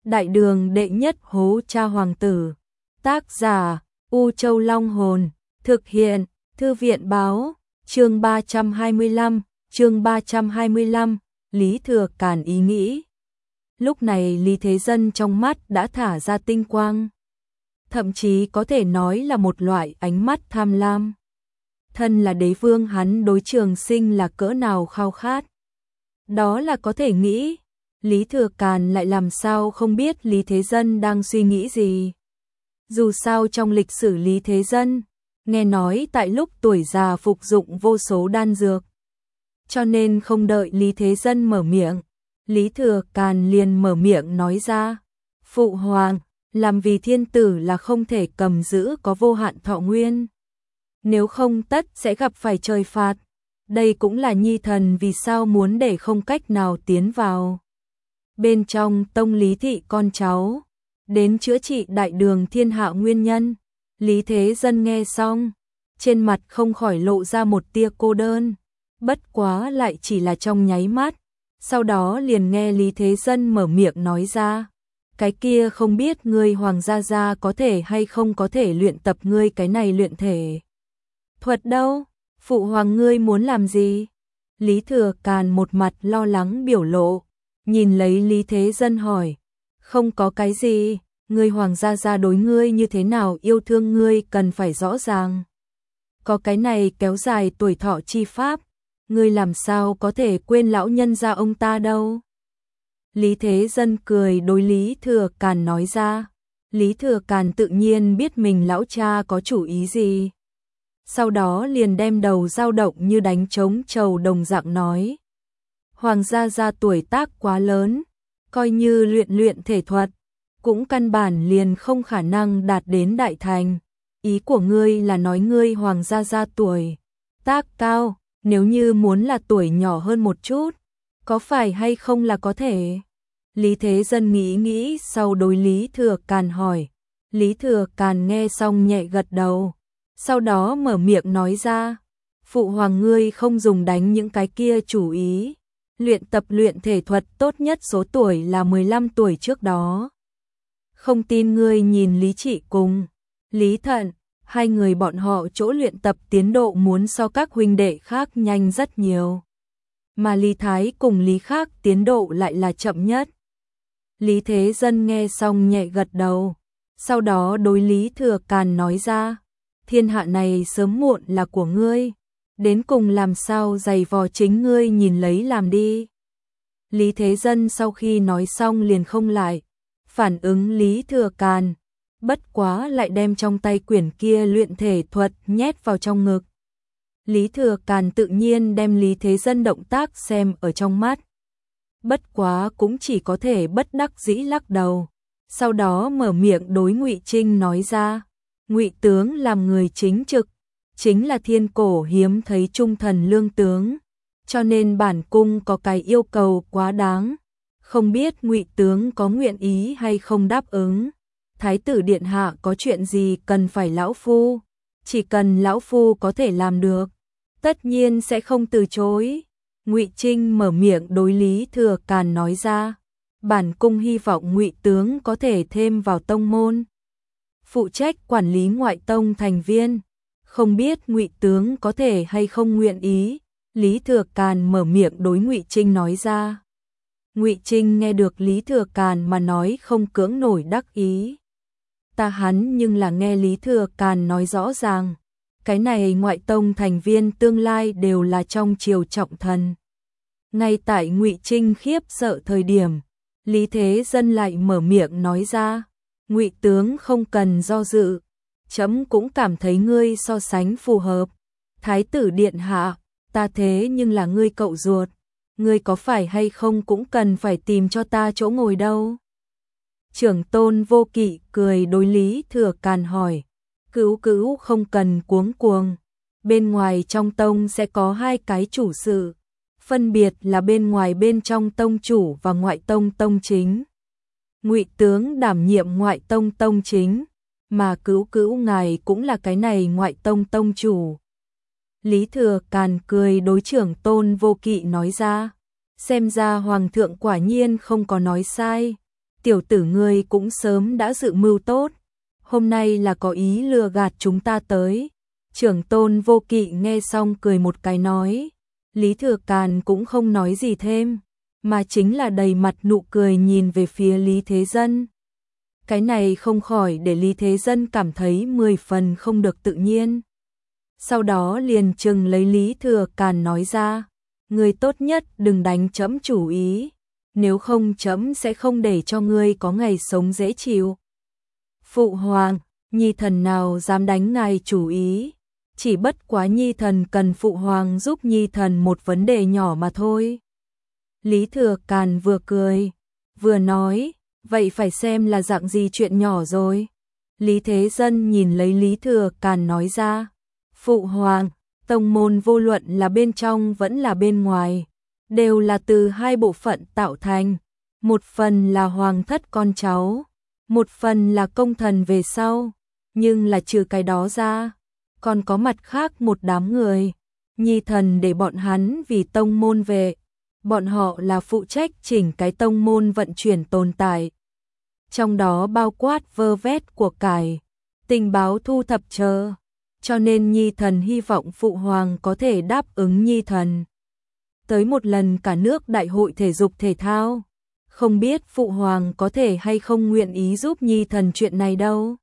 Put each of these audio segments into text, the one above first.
Đại đường đệ nhất hố cha hoàng tử. Tác giả U Châu Long Hồn. Thực hiện Thư viện Báo. Chương 325. Lý Thừa Càn ý nghĩ. Lúc này Lý Thế Dân trong mắt đã thả ra tinh quang. Thậm chí có thể nói là một loại ánh mắt tham lam. Thân là đế vương, hắn đối Trường Sinh là cỡ nào khao khát. Đó là có thể nghĩ. Lý Thừa Càn lại làm sao không biết Lý Thế Dân đang suy nghĩ gì. Dù sao trong lịch sử Lý Thế Dân, nghe nói tại lúc tuổi già phục dụng vô số đan dược. Cho nên không đợi Lý Thế Dân mở miệng, Lý Thừa Càn liền mở miệng nói ra. Phụ hoàng, làm vì thiên tử là không thể cầm giữ có vô hạn thọ nguyên. Nếu không tất sẽ gặp phải trời phạt. Đây cũng là nhi thần vì sao muốn để không cách nào tiến vào bên trong tông Lý thị con cháu, đến chữa trị đại đường thiên hạ nguyên nhân. Lý Thế Dân nghe xong, trên mặt không khỏi lộ ra một tia cô đơn, bất quá lại chỉ là trong nháy mắt. Sau đó liền nghe Lý Thế Dân mở miệng nói ra, cái kia không biết ngươi hoàng gia có thể hay không có thể luyện tập ngươi cái này luyện thể thuật đâu? Phụ hoàng ngươi muốn làm gì? Lý Thừa Càn một mặt lo lắng biểu lộ, nhìn lấy Lý Thế Dân hỏi, không có cái gì, ngươi hoàng gia đối ngươi như thế nào yêu thương ngươi cần phải rõ ràng. Có cái này kéo dài tuổi thọ chi pháp, ngươi làm sao có thể quên lão nhân gia ông ta đâu? Lý Thế Dân cười đối Lý Thừa Càn nói ra. Lý Thừa Càn tự nhiên biết mình lão cha có chủ ý gì. Sau đó liền đem đầu dao động như đánh trống trầu đồng dạng nói. Hoàng gia tuổi tác quá lớn, coi như luyện thể thuật, cũng căn bản liền không khả năng đạt đến đại thành. Ý của ngươi là nói ngươi hoàng gia tuổi tác cao, nếu như muốn là tuổi nhỏ hơn một chút, có phải hay không là có thể? Lý Thế Dân nghĩ sau đối Lý Thừa Càn hỏi. Lý Thừa Càn nghe xong nhẹ gật đầu, sau đó mở miệng nói ra, phụ hoàng ngươi không dùng đánh những cái kia chủ ý, luyện tập luyện thể thuật tốt nhất số tuổi là 15 tuổi trước đó. Không tin ngươi nhìn Lý Trị cùng Lý Thận, hai người bọn họ chỗ luyện tập tiến độ muốn so các huynh đệ khác nhanh rất nhiều. Mà Lý Thái cùng Lý khác tiến độ lại là chậm nhất. Lý Thế Dân nghe xong nhẹ gật đầu, sau đó đối Lý Thừa Càn nói ra, thiên hạ này sớm muộn là của ngươi, đến cùng làm sao giày vò chính ngươi nhìn lấy làm đi. Lý Thế Dân sau khi nói xong liền không lại phản ứng Lý Thừa Càn, bất quá lại đem trong tay quyển kia luyện thể thuật nhét vào trong ngực. Lý Thừa Càn tự nhiên đem Lý Thế Dân động tác xem ở trong mắt, bất quá cũng chỉ có thể bất đắc dĩ lắc đầu, sau đó mở miệng đối Ngụy Trinh nói ra, Ngụy tướng làm người chính trực, chính là thiên cổ hiếm thấy trung thần lương tướng, cho nên bản cung có cái yêu cầu quá đáng, không biết Ngụy tướng có nguyện ý hay không đáp ứng. Thái tử điện hạ có chuyện gì cần phải lão phu, chỉ cần lão phu có thể làm được, tất nhiên sẽ không từ chối. Ngụy Trinh mở miệng đối Lý Thừa Càn nói ra, bản cung hy vọng Ngụy tướng có thể thêm vào tông môn, phụ trách quản lý ngoại tông thành viên, không biết Ngụy tướng có thể hay không nguyện ý. Lý Thừa Càn mở miệng đối Ngụy Trinh nói ra. Ngụy Trinh nghe được Lý Thừa Càn mà nói không cưỡng nổi đắc ý. Ta hắn nhưng là nghe Lý Thừa Càn nói rõ ràng, cái này ngoại tông thành viên tương lai đều là trong triều trọng thần. Ngay tại Ngụy Trinh khiếp sợ thời điểm, Lý Thế Dân lại mở miệng nói ra, Ngụy tướng không cần do dự, chấm cũng cảm thấy ngươi so sánh phù hợp. Thái tử điện hạ, ta thế nhưng là ngươi cậu ruột, ngươi có phải hay không cũng cần phải tìm cho ta chỗ ngồi đâu. Trưởng tôn Vô Kỵ cười đối Lý Thừa Càn hỏi, Cữu không cần cuống cuồng, bên ngoài trong tông sẽ có hai cái chủ sự, phân biệt là bên ngoài bên trong tông chủ và ngoại tông tông chính. Ngụy tướng đảm nhiệm ngoại tông tông chính, mà Cữu ngài cũng là cái này ngoại tông tông chủ. Lý Thừa Càn cười đối trưởng tôn Vô Kỵ nói ra, xem ra hoàng thượng quả nhiên không có nói sai. tiểu tử ngươi cũng sớm đã dự mưu tốt, hôm nay là có ý lừa gạt chúng ta tới. Trưởng tôn Vô Kỵ nghe xong cười một cái nói, Lý Thừa Càn cũng không nói gì thêm, mà chính là đầy mặt nụ cười nhìn về phía Lý Thế Dân. Cái này không khỏi để Lý Thế Dân cảm thấy 10 phần không được tự nhiên. Sau đó liền chừng lấy Lý Thừa Càn nói ra, ngươi tốt nhất đừng đánh trẫm chủ ý, nếu không trẫm sẽ không để cho ngươi có ngày sống dễ chịu. Phụ hoàng, nhi thần nào dám đánh ngài chủ ý, chỉ bất quá nhi thần cần phụ hoàng giúp nhi thần một vấn đề nhỏ mà thôi. Lý Thừa Càn vừa cười, vừa nói, vậy phải xem là dạng gì chuyện nhỏ rồi. Lý Thế Dân nhìn lấy Lý Thừa Càn nói ra, phụ hoàng, tông môn vô luận là bên trong vẫn là bên ngoài, đều là từ hai bộ phận tạo thành, một phần là hoàng thất con cháu, một phần là công thần về sau, nhưng là trừ cái đó ra, còn có mặt khác một đám người, nhi thần để bọn hắn vì tông môn về, bọn họ là phụ trách chỉnh cái tông môn vận chuyển tồn tại. Trong đó bao quát vơ vét của cải, tình báo thu thập chờ, cho nên nhi thần hy vọng phụ hoàng có thể đáp ứng nhi thần. Tới một lần cả nước đại hội thể dục thể thao, không biết phụ hoàng có thể hay không nguyện ý giúp nhi thần chuyện này đâu.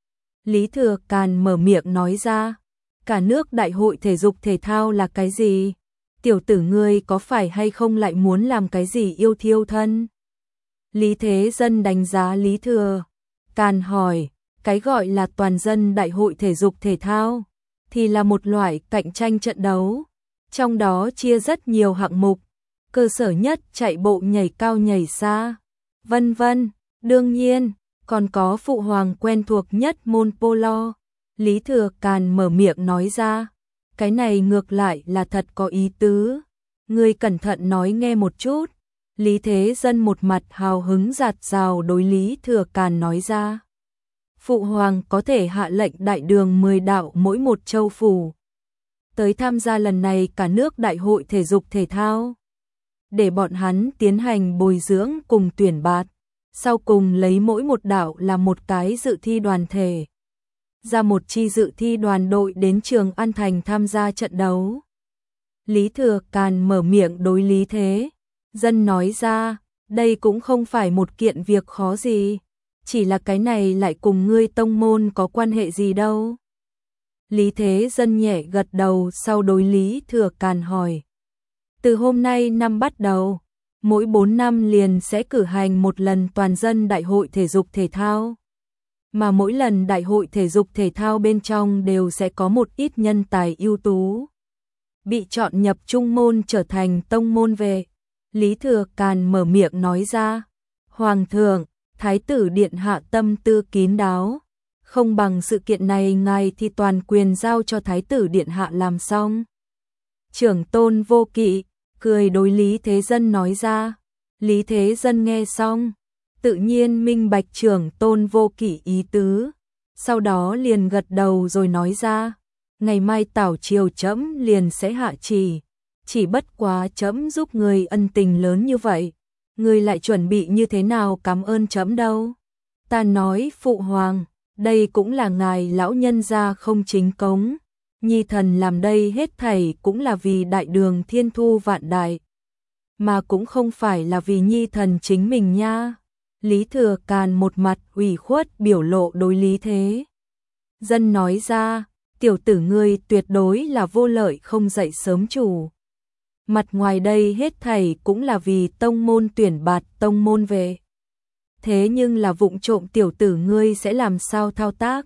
Lý Thừa Càn mở miệng nói ra, cả nước đại hội thể dục thể thao là cái gì? Tiểu tử ngươi có phải hay không lại muốn làm cái gì yêu thiêu thân? Lý Thế Dân đánh giá Lý Thừa Càn hỏi, cái gọi là toàn dân đại hội thể dục thể thao, thì là một loại cạnh tranh trận đấu, trong đó chia rất nhiều hạng mục, cơ sở nhất chạy bộ nhảy cao nhảy xa, vân vân, đương nhiên, còn có phụ hoàng quen thuộc nhất môn polo. Lý Thừa Càn mở miệng nói ra, cái này ngược lại là thật có ý tứ, ngươi cẩn thận nói nghe một chút. Lý Thế Dân một mặt hào hứng dạt dào đối Lý Thừa Càn nói ra, phụ hoàng có thể hạ lệnh đại đường 10 đạo mỗi một châu phủ tới tham gia lần này cả nước đại hội thể dục thể thao, để bọn hắn tiến hành bồi dưỡng cùng tuyển bạt, sau cùng lấy mỗi một đạo là một cái dự thi đoàn thể, ra một chi dự thi đoàn đội đến Trường An Thành tham gia trận đấu. Lý Thừa Càn mở miệng đối Lý Thế Dân nói ra, đây cũng không phải một kiện việc khó gì, chỉ là cái này lại cùng ngươi tông môn có quan hệ gì đâu. Lý Thế Dân nhẹ gật đầu sau đối Lý Thừa Càn hỏi, từ hôm nay năm bắt đầu, mỗi 4 năm liền sẽ cử hành một lần toàn dân đại hội thể dục thể thao, mà mỗi lần đại hội thể dục thể thao bên trong đều sẽ có một ít nhân tài ưu tú bị chọn nhập trung môn trở thành tông môn về. Lý Thừa Càn mở miệng nói ra, hoàng thượng, thái tử điện hạ tâm tư kín đáo, không bằng sự kiện này ngài thì toàn quyền giao cho thái tử điện hạ làm xong. Trưởng tôn Vô Kỵ cười đối Lý Thế Dân nói ra. Lý Thế Dân nghe xong, tự nhiên minh bạch trưởng tôn Vô Kỵ ý tứ, sau đó liền gật đầu rồi nói ra, ngày mai tảo triều trẫm liền sẽ hạ chỉ bất quá trẫm giúp người ân tình lớn như vậy, người lại chuẩn bị như thế nào cảm ơn trẫm đâu. Ta nói phụ hoàng, đây cũng là ngài lão nhân gia không chính cống, nhi thần làm đây hết thảy cũng là vì đại đường thiên thu vạn đại, mà cũng không phải là vì nhi thần chính mình nha. Lý Thừa Càn một mặt ủy khuất biểu lộ đối Lý Thế Dân nói ra, tiểu tử ngươi tuyệt đối là vô lợi không dậy sớm chủ. Mặt ngoài đây hết thảy cũng là vì tông môn tuyển bạt tông môn về. Thế nhưng là vụng trộm tiểu tử ngươi sẽ làm sao thao tác?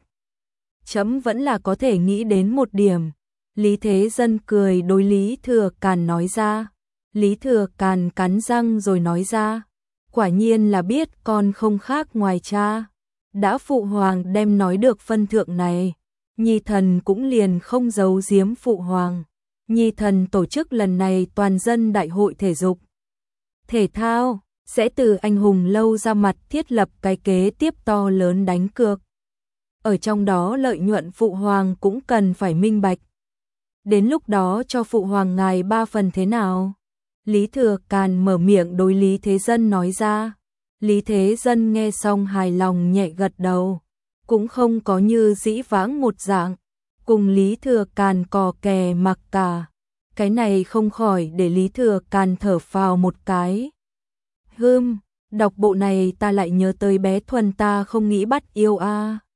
Chấm vẫn là có thể nghĩ đến một điểm. Lý Thế Dân cười đối Lý Thừa Càn nói ra. Lý Thừa Càn cắn răng rồi nói ra, quả nhiên là biết con không khác ngoài cha. Đã phụ hoàng đem nói được phân thượng này, nhi thần cũng liền không giấu giếm phụ hoàng. Nhi thần tổ chức lần này toàn dân đại hội thể dục thể thao, sẽ từ anh hùng lâu ra mặt thiết lập cái kế tiếp to lớn đánh cược. Ở trong đó lợi nhuận phụ hoàng cũng cần phải minh bạch. Đến lúc đó cho phụ hoàng ngài 3 phần thế nào? Lý Thừa Càn mở miệng đối Lý Thế Dân nói ra. Lý Thế Dân nghe xong hài lòng nhẹ gật đầu, cũng không có như dĩ vãng một dạng, cùng Lý Thừa Càn cò kè mặc cả. Cái này không khỏi để Lý Thừa Càn thở phào một cái. Đọc bộ này ta lại nhớ tới bé Thuần ta không nghĩ bắt yêu a.